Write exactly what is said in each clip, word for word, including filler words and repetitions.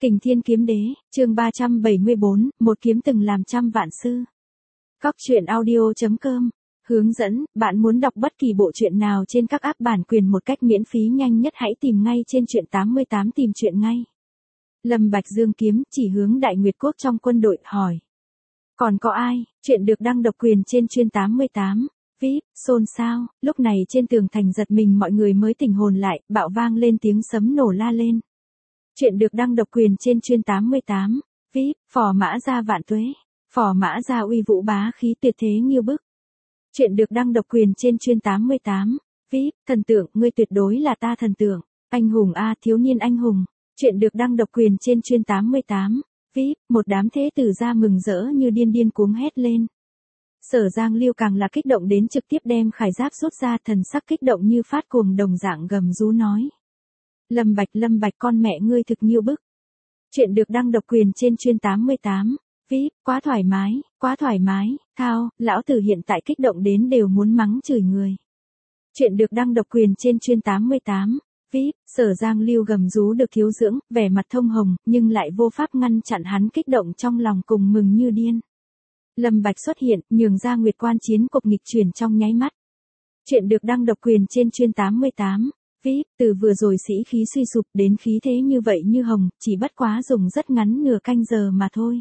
Kình Thiên Kiếm Đế, chương ba trăm bảy mươi bốn, một kiếm từng làm trăm vạn sư. Cóc truyện audio chấm com. Hướng dẫn, bạn muốn đọc bất kỳ bộ truyện nào trên các app bản quyền một cách miễn phí nhanh nhất hãy tìm ngay trên truyện tám mươi tám tìm truyện ngay. Lâm Bạch Dương kiếm chỉ hướng Đại Nguyệt Quốc trong quân đội, hỏi. Còn có ai? Chuyện được đăng độc quyền trên chuyên tám mươi tám. vê i pê, xôn xao, lúc này trên tường thành giật mình mọi người mới tỉnh hồn lại, bạo vang lên tiếng sấm nổ la lên. Chuyện được đăng độc quyền trên chuyên tám mươi tám. vê i pê, phò mã gia vạn tuế. Phò mã gia uy vũ bá khí tuyệt thế nghiêu bức. Chuyện được đăng độc quyền trên chuyên tám mươi tám. vê i pê, thần tượng, ngươi tuyệt đối là ta thần tượng. Anh hùng a, thiếu niên anh hùng. Chuyện được đăng độc quyền trên chuyên tám mươi tám. vê i pê, một đám thế tử gia mừng rỡ như điên điên cuống hét lên. Sở Giang Liêu càng là kích động đến trực tiếp đem khải giáp rút ra, thần sắc kích động như phát cuồng đồng dạng gầm rú nói. Lâm Bạch Lâm Bạch con mẹ ngươi thực nghiêu bức. Chuyện được đăng độc quyền trên chuyên tám mươi tám. vê i pê, quá thoải mái, quá thoải mái, thao, lão tử hiện tại kích động đến đều muốn mắng chửi người. Chuyện được đăng độc quyền trên chuyên tám mươi tám. vê i pê, Sở Giang Liêu gầm rú được thiếu dưỡng, vẻ mặt thông hồng, nhưng lại vô pháp ngăn chặn hắn kích động trong lòng cùng mừng như điên. Lâm Bạch xuất hiện, nhường ra Nguyệt Quan chiến cục nghịch chuyển trong nháy mắt. Chuyện được đăng độc quyền trên chuyên tám mươi tám. vê i pê, từ vừa rồi sĩ khí suy sụp đến khí thế như vậy như hồng, chỉ bất quá dùng rất ngắn nửa canh giờ mà thôi.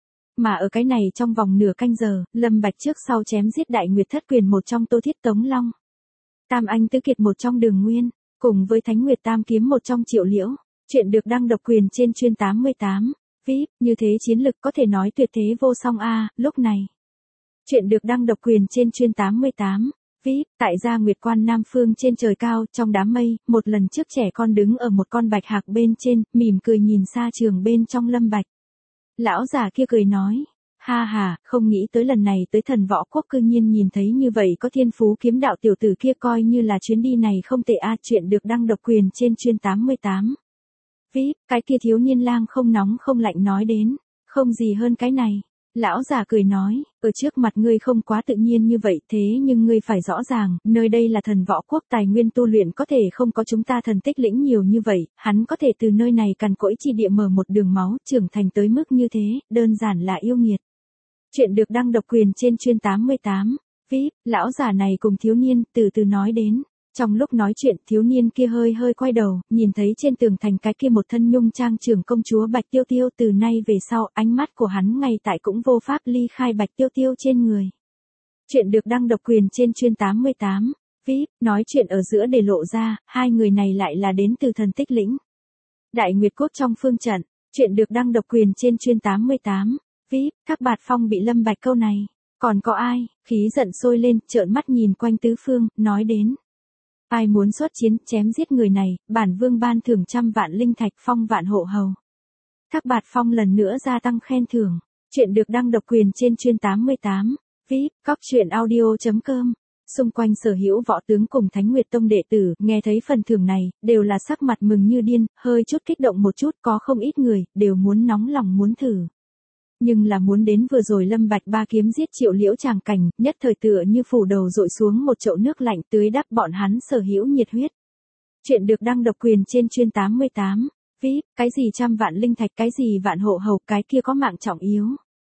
Mà ở cái này trong vòng nửa canh giờ, Lâm Bạch trước sau chém giết Đại Nguyệt Thất Quyền một trong Tô Thiết Tống Long, Tam Anh Tứ Kiệt một trong Đường Nguyên, cùng với Thánh Nguyệt Tam Kiếm một trong Triệu Liễu. Chuyện được đăng độc quyền trên chuyên tám mươi tám. vê i pê, như thế chiến lực có thể nói tuyệt thế vô song a, à, lúc này. Chuyện được đăng độc quyền trên chuyên tám mươi tám. vê i pê, tại gia Nguyệt Quan Nam Phương trên trời cao, trong đám mây, một lần trước trẻ con đứng ở một con bạch hạc bên trên, mỉm cười nhìn xa trường bên trong Lâm Bạch. Lão già kia cười nói, ha ha, không nghĩ tới lần này tới Thần Võ Quốc cư nhiên nhìn thấy như vậy có thiên phú kiếm đạo tiểu tử kia, coi như là chuyến đi này không tệ a. Chuyện được đăng độc quyền trên chuyên tám mươi tám. vê i pê, cái kia thiếu niên lang không nóng không lạnh nói đến, không gì hơn cái này. Lão già cười nói, ở trước mặt ngươi không quá tự nhiên như vậy, thế nhưng ngươi phải rõ ràng, nơi đây là Thần Võ Quốc, tài nguyên tu luyện có thể không có chúng ta thần tích lĩnh nhiều như vậy, hắn có thể từ nơi này cằn cỗi chi địa mở một đường máu, trưởng thành tới mức như thế, đơn giản là yêu nghiệt. Chuyện được đăng độc quyền trên chuyên tám mươi tám. vê i pê, lão già này cùng thiếu niên từ từ nói đến. Trong lúc nói chuyện, thiếu niên kia hơi hơi quay đầu, nhìn thấy trên tường thành cái kia một thân nhung trang trưởng công chúa Bạch Tiêu Tiêu, từ nay về sau, ánh mắt của hắn ngay tại cũng vô pháp ly khai Bạch Tiêu Tiêu trên người. Chuyện được đăng độc quyền trên chuyên tám mươi tám. vê i pê, nói chuyện ở giữa để lộ ra, hai người này lại là đến từ thần tích lĩnh. Đại Nguyệt Quốc trong phương trận. Chuyện được đăng độc quyền trên chuyên tám mươi tám. vê i pê, các bạt phong bị Lâm Bạch câu này. Còn có ai? Khí giận sôi lên, trợn mắt nhìn quanh tứ phương, nói đến. Ai muốn xuất chiến, chém giết người này, bản vương ban thưởng trăm vạn linh thạch, phong vạn hộ hầu. Thác Bạt Phong lần nữa gia tăng khen thưởng. Chuyện được đăng độc quyền trên chuyên tám mươi tám. vê i pê, cóc truyện audio chấm com. Xung quanh sở hữu võ tướng cùng Thánh Nguyệt Tông đệ tử, nghe thấy phần thưởng này, đều là sắc mặt mừng như điên, hơi chút kích động một chút, có không ít người, đều muốn nóng lòng muốn thử. Nhưng là muốn đến vừa rồi Lâm Bạch ba kiếm giết Triệu Liễu tràng cảnh, nhất thời tựa như phủ đầu dội xuống một chậu nước lạnh tưới đắp bọn hắn sở hữu nhiệt huyết. Chuyện được đăng độc quyền trên chuyên tám mươi tám. vê i pê, cái gì trăm vạn linh thạch, cái gì vạn hộ hầu, cái kia có mạng trọng yếu.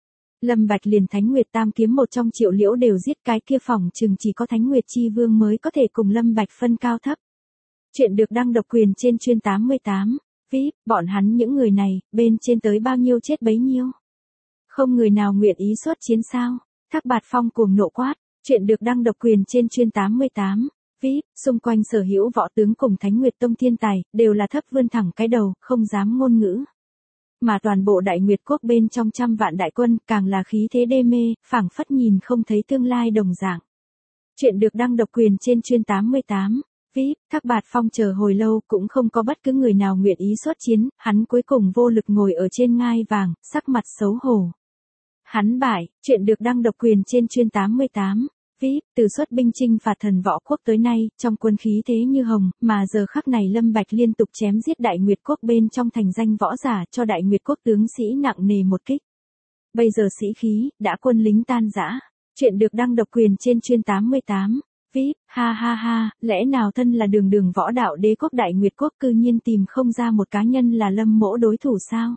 Lâm Bạch liền Thánh Nguyệt Tam Kiếm một trong Triệu Liễu đều giết, cái kia phòng chừng chỉ có Thánh Nguyệt Chi Vương mới có thể cùng Lâm Bạch phân cao thấp. Chuyện được đăng độc quyền trên chuyên tám mươi tám. vê i pê, bọn hắn những người này, bên trên tới bao nhiêu chết bấy nhiêu. Không người nào nguyện ý xuất chiến sao? Thác Bạt Phong cuồng nộ quát. Chuyện được đăng độc quyền trên chuyên tám mươi tám. vê i pê, xung quanh sở hữu võ tướng cùng Thánh Nguyệt Tông thiên tài, đều là thấp vươn thẳng cái đầu, không dám ngôn ngữ. Mà toàn bộ Đại Nguyệt Quốc bên trong trăm vạn đại quân, càng là khí thế đê mê, phảng phất nhìn không thấy tương lai đồng dạng. Chuyện được đăng độc quyền trên chuyên tám mươi tám. vê i pê, Thác Bạt Phong chờ hồi lâu cũng không có bất cứ người nào nguyện ý xuất chiến, hắn cuối cùng vô lực ngồi ở trên ngai vàng, sắc mặt xấu hổ. Hắn bại. Chuyện được đăng độc quyền trên chuyên tám mươi tám. vê i pê, từ xuất binh chinh phạt Thần Võ Quốc tới nay, trong quân khí thế như hồng, mà giờ khắc này Lâm Bạch liên tục chém giết Đại Nguyệt Quốc bên trong thành danh võ giả, cho Đại Nguyệt Quốc tướng sĩ nặng nề một kích. Bây giờ sĩ khí, đã quân lính tan rã. Chuyện được đăng độc quyền trên chuyên tám mươi tám. vê i pê, ha ha ha, lẽ nào thân là đường đường võ đạo đế quốc Đại Nguyệt Quốc cư nhiên tìm không ra một cá nhân là Lâm Mỗ đối thủ sao?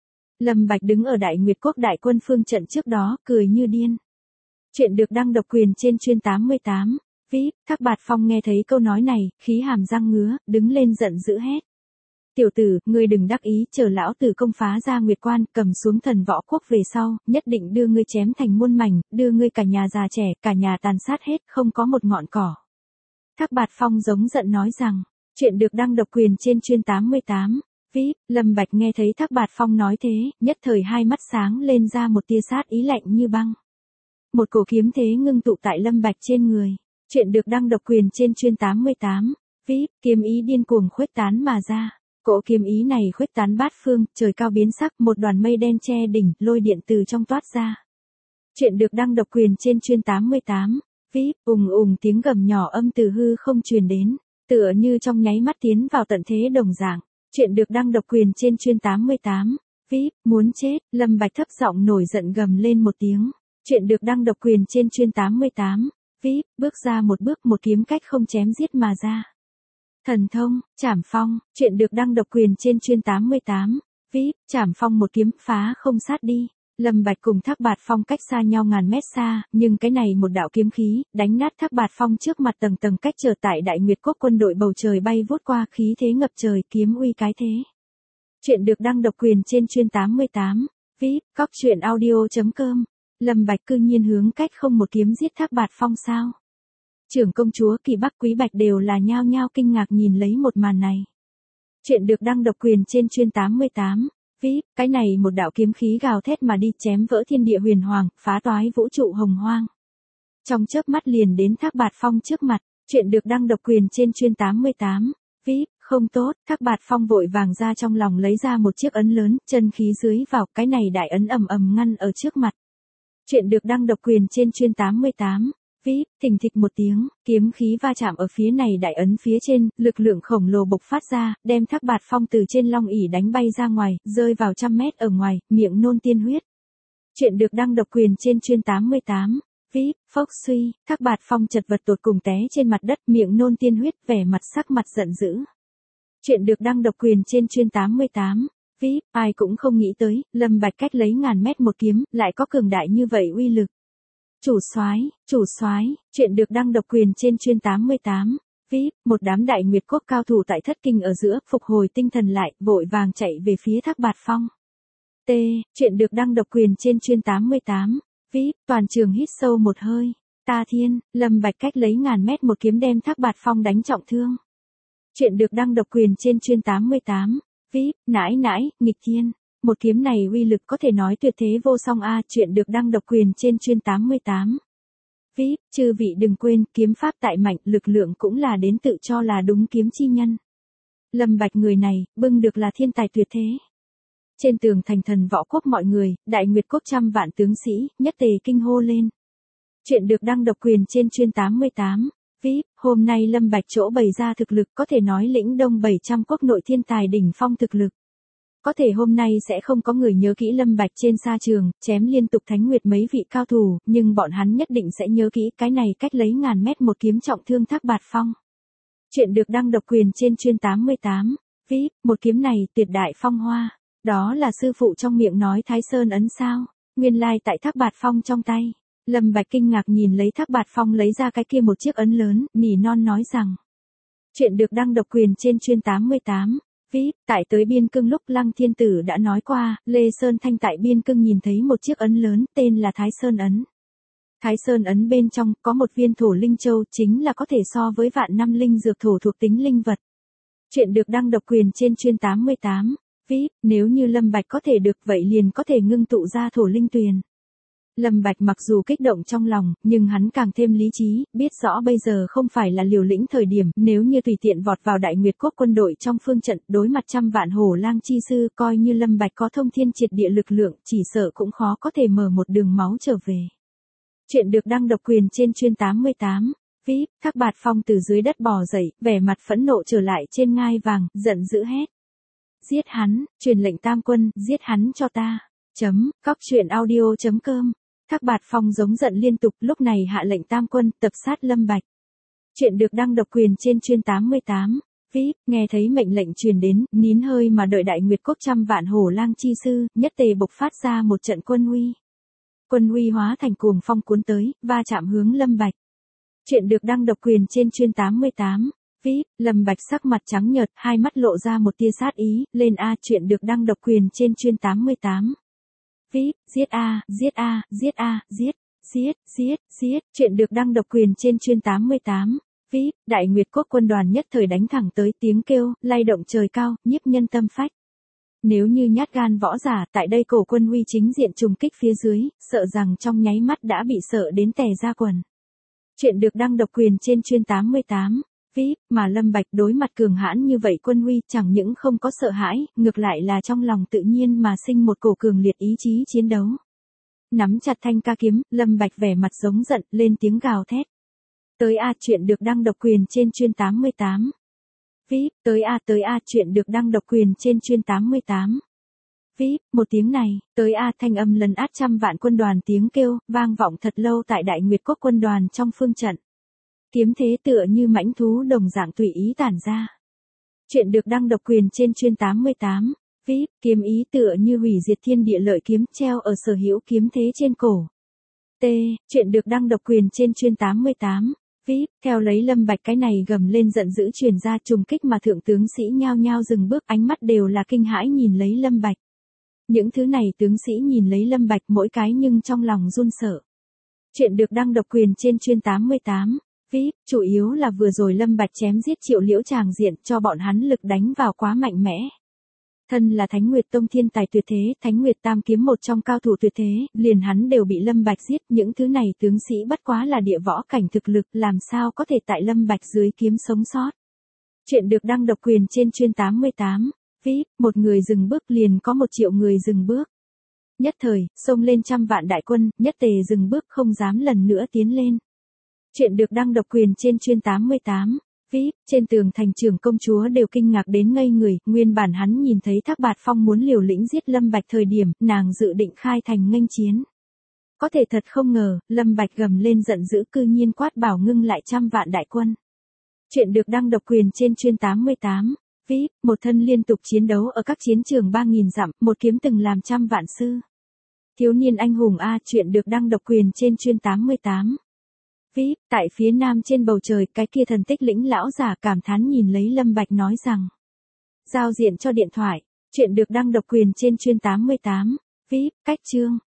Lâm Bạch đứng ở Đại Nguyệt Quốc đại quân phương trận trước đó, cười như điên. Chuyện được đăng độc quyền trên chuyên tám mươi tám. vê i pê, Thác Bạt Phong nghe thấy câu nói này, khí hàm răng ngứa, đứng lên giận dữ hét. Tiểu tử, ngươi đừng đắc ý, chờ lão tử công phá ra Nguyệt Quan, cầm xuống thần võ quốc về sau, nhất định đưa ngươi chém thành muôn mảnh, đưa ngươi cả nhà già trẻ, cả nhà tàn sát hết, không có một ngọn cỏ. Thác Bạt Phong giống giận nói rằng, chuyện được đăng độc quyền trên chuyên tám mươi tám. vê i pê, Lâm Bạch nghe thấy Thác Bạt Phong nói thế, nhất thời hai mắt sáng lên ra một tia sát ý lạnh như băng. Một cổ kiếm thế ngưng tụ tại Lâm Bạch trên người. Chuyện được đăng độc quyền trên chuyên tám mươi tám. vê i pê, kiếm ý điên cuồng khuếch tán mà ra. Cỗ kiếm ý này khuếch tán bát phương, trời cao biến sắc, một đoàn mây đen che đỉnh, lôi điện từ trong toát ra. Chuyện được đăng độc quyền trên chuyên tám mươi tám. vê i pê, ùng ùng tiếng gầm nhỏ âm từ hư không truyền đến, tựa như trong nháy mắt tiến vào tận thế đồng dạng. Chuyện được đăng độc quyền trên chuyên tám mươi tám. vê i pê, muốn chết, Lâm Bạch thấp giọng nổi giận gầm lên một tiếng. Chuyện được đăng độc quyền trên chuyên tám mươi tám. vê i pê, bước ra một bước, một kiếm cách không chém giết mà ra. Thần thông, Trảm Phong, chuyện được đăng độc quyền trên chuyên tám mươi tám. vê i pê, Trảm Phong một kiếm phá không sát đi. Lâm Bạch cùng Thác Bạt Phong cách xa nhau ngàn mét xa, nhưng cái này một đạo kiếm khí, đánh nát Thác Bạt Phong trước mặt tầng tầng cách trở tại Đại Nguyệt Quốc quân đội bầu trời bay vút qua, khí thế ngập trời, kiếm uy cái thế. Chuyện được đăng độc quyền trên chuyên tám mươi tám. vê i pê, cóc truyện audio chấm com. Lâm Bạch cư nhiên hướng cách không một kiếm giết Thác Bạt Phong sao? Trưởng công chúa Kỳ Bắc Quý Bạch đều là nhao nhao kinh ngạc nhìn lấy một màn này. Chuyện được đăng độc quyền trên chuyên tám mươi tám. vê i pê, cái này một đạo kiếm khí gào thét mà đi, chém vỡ thiên địa huyền hoàng, phá toái vũ trụ hồng hoang. Trong chớp mắt liền đến Thác Bạt Phong trước mặt. Chuyện được đăng độc quyền trên chuyên tám mươi tám. vê i pê, không tốt, Thác Bạt Phong vội vàng ra trong lòng lấy ra một chiếc ấn lớn, chân khí dưới vào, cái này đại ấn ầm ầm ngăn ở trước mặt. Chuyện được đăng độc quyền trên chuyên tám mươi tám. vê i pê, thình thịch một tiếng, kiếm khí va chạm ở phía này đại ấn phía trên, lực lượng khổng lồ bộc phát ra, đem Thác Bạt Phong từ trên long ỷ đánh bay ra ngoài, rơi vào trăm mét ở ngoài, miệng nôn tiên huyết. Chuyện được đăng độc quyền trên chuyên tám mươi tám. vê i pê, phốc suy, Thác Bạt Phong chật vật tột cùng té trên mặt đất, miệng nôn tiên huyết, vẻ mặt sắc mặt giận dữ. Chuyện được đăng độc quyền trên chuyên tám mươi tám. vê i pê, ai cũng không nghĩ tới, Lâm Bạch cách lấy ngàn mét một kiếm, lại có cường đại như vậy uy lực. Chủ soái, chủ soái, chuyện được đăng độc quyền trên chuyên tám mươi tám. vê i pê, một đám Đại Nguyệt Quốc cao thủ tại thất kinh ở giữa, phục hồi tinh thần lại, vội vàng chạy về phía Thác Bạt Phong. T, chuyện được đăng độc quyền trên chuyên tám mươi tám. vê i pê, toàn trường hít sâu một hơi. Ta thiên, Lâm Bạch cách lấy ngàn mét một kiếm đem Thác Bạt Phong đánh trọng thương. Chuyện được đăng độc quyền trên chuyên tám mươi tám. vê i pê, nãi nãi, nghịch thiên. Một kiếm này uy lực có thể nói tuyệt thế vô song a. Chuyện được đăng độc quyền trên chuyên tám mươi tám. vê i pê, chư vị đừng quên, kiếm pháp tại mạnh, lực lượng cũng là đến tự cho là đúng kiếm chi nhân. Lâm Bạch người này, bưng được là thiên tài tuyệt thế. Trên tường thành thần võ quốc mọi người, Đại Nguyệt Quốc trăm vạn tướng sĩ, nhất tề kinh hô lên. Chuyện được đăng độc quyền trên chuyên tám mươi tám. vê i pê, hôm nay Lâm Bạch chỗ bày ra thực lực có thể nói lĩnh đông bảy trăm quốc nội thiên tài đỉnh phong thực lực. Có thể hôm nay sẽ không có người nhớ kỹ Lâm Bạch trên sa trường, chém liên tục thánh nguyệt mấy vị cao thủ, nhưng bọn hắn nhất định sẽ nhớ kỹ cái này cách lấy ngàn mét một kiếm trọng thương Thác Bạt Phong. Chuyện được đăng độc quyền trên chuyên tám mươi tám. vê i pê, một kiếm này tuyệt đại phong hoa. Đó là sư phụ trong miệng nói Thái Sơn ấn sao? Nguyên lai tại Thác Bạt Phong trong tay. Lâm Bạch kinh ngạc nhìn lấy Thác Bạt Phong lấy ra cái kia một chiếc ấn lớn, nỉ non nói rằng. Chuyện được đăng độc quyền trên chuyên tám mươi tám. vê i pê, tại tới Biên Cương lúc Lăng Thiên Tử đã nói qua, Lê Sơn Thanh tại Biên Cương nhìn thấy một chiếc ấn lớn, tên là Thái Sơn ấn. Thái Sơn ấn bên trong có một viên thổ linh châu, chính là có thể so với vạn năm linh dược thổ thuộc tính linh vật. Chuyện được đăng độc quyền trên chuyên tám mươi tám. vê i pê, nếu như Lâm Bạch có thể được vậy liền có thể ngưng tụ ra thổ linh tuyền. Lâm Bạch mặc dù kích động trong lòng, nhưng hắn càng thêm lý trí, biết rõ bây giờ không phải là liều lĩnh thời điểm, nếu như tùy tiện vọt vào Đại Nguyệt Quốc quân đội trong phương trận, đối mặt trăm vạn hổ lang chi sư, coi như Lâm Bạch có thông thiên triệt địa lực lượng, chỉ sợ cũng khó có thể mở một đường máu trở về. Chuyện được đăng độc quyền trên chuyên tám mươi tám. vê i pê, Thác Bạt Phong từ dưới đất bò dậy, vẻ mặt phẫn nộ trở lại trên ngai vàng, giận dữ hét. Giết hắn, truyền lệnh tam quân, giết hắn cho ta. Chấm, cóc truyện audio chấm com. Thác Bạt Phong giống giận liên tục, lúc này hạ lệnh tam quân, tập sát Lâm Bạch. Chuyện được đăng độc quyền trên chuyên tám mươi tám. vê i pê, nghe thấy mệnh lệnh truyền đến, nín hơi mà đợi Đại Nguyệt Quốc trăm vạn hổ lang chi sư, nhất tề bộc phát ra một trận quân uy. Quân uy hóa thành cuồng phong cuốn tới, va chạm hướng Lâm Bạch. Chuyện được đăng độc quyền trên chuyên tám mươi tám. vê i pê, Lâm Bạch sắc mặt trắng nhợt, hai mắt lộ ra một tia sát ý, lên a, chuyện được đăng độc quyền trên chuyên tám mươi tám. vê i pê, giết a, giết a, giết a, giết, giết, giết, giết, chuyện được đăng độc quyền trên chuyên tám mươi tám. vê i pê, Đại Nguyệt Quốc quân đoàn nhất thời đánh thẳng tới, tiếng kêu, lay động trời cao, nhiếp nhân tâm phách. Nếu như nhát gan võ giả, tại đây cổ quân uy chính diện trùng kích phía dưới, sợ rằng trong nháy mắt đã bị sợ đến tè ra quần. Chuyện được đăng độc quyền trên chuyên tám mươi tám. vê i pê, mà Lâm Bạch đối mặt cường hãn như vậy quân uy chẳng những không có sợ hãi, ngược lại là trong lòng tự nhiên mà sinh một cổ cường liệt ý chí chiến đấu. Nắm chặt thanh ca kiếm, Lâm Bạch vẻ mặt giống giận, lên tiếng gào thét. Tới a, chuyện được đăng độc quyền trên chuyên tám mươi tám. vê i pê, tới a, tới a, chuyện được đăng độc quyền trên chuyên tám mươi tám. vê i pê, một tiếng này, tới a, thanh âm lần át trăm vạn quân đoàn tiếng kêu, vang vọng thật lâu tại Đại Nguyệt Quốc quân đoàn trong phương trận. Kiếm thế tựa như mãnh thú đồng dạng tùy ý tản ra. Chuyện được đăng độc quyền trên chuyên tám mươi tám. vê i pê, kiếm ý tựa như hủy diệt thiên địa lợi kiếm treo ở sở hữu kiếm thế trên cổ. T. Chuyện được đăng độc quyền trên chuyên tám mươi tám. vê i pê, theo lấy Lâm Bạch cái này gầm lên giận dữ truyền ra trùng kích mà thượng tướng sĩ nhao nhao dừng bước, ánh mắt đều là kinh hãi nhìn lấy Lâm Bạch. Những thứ này tướng sĩ nhìn lấy Lâm Bạch mỗi cái nhưng trong lòng run sợ. Chuyện được đăng độc quyền trên chuyên tám mươi tám. vê i pê, chủ yếu là vừa rồi Lâm Bạch chém giết Triệu Liễu tràng diện cho bọn hắn lực đánh vào quá mạnh mẽ. Thân là Thánh Nguyệt Tông thiên tài tuyệt thế, Thánh Nguyệt Tam kiếm một trong cao thủ tuyệt thế, liền hắn đều bị Lâm Bạch giết, những thứ này tướng sĩ bất quá là địa võ cảnh thực lực, làm sao có thể tại Lâm Bạch dưới kiếm sống sót. Chuyện được đăng độc quyền trên chuyên tám mươi tám. vê i pê, một người dừng bước liền có một triệu người dừng bước. Nhất thời, xông lên trăm vạn đại quân, nhất tề dừng bước không dám lần nữa tiến lên. Chuyện được đăng độc quyền trên chuyên tám mươi tám. vê i pê, trên tường thành trưởng công chúa đều kinh ngạc đến ngây người, nguyên bản hắn nhìn thấy Thác Bạt Phong muốn liều lĩnh giết Lâm Bạch thời điểm, nàng dự định khai thành nghênh chiến. Có thể thật không ngờ, Lâm Bạch gầm lên giận dữ cư nhiên quát bảo ngưng lại trăm vạn đại quân. Chuyện được đăng độc quyền trên chuyên tám mươi tám. vê i pê, một thân liên tục chiến đấu ở các chiến trường ba nghìn dặm, một kiếm từng làm trăm vạn sư. Thiếu niên anh hùng a, chuyện được đăng độc quyền trên chuyên tám mươi tám. vê i pê, tại phía nam trên bầu trời, cái kia thần tích lĩnh lão giả cảm thán nhìn lấy Lâm Bạch nói rằng. Giao diện cho điện thoại, chuyện được đăng độc quyền trên chuyên tám mươi tám. vê i pê, cách chương.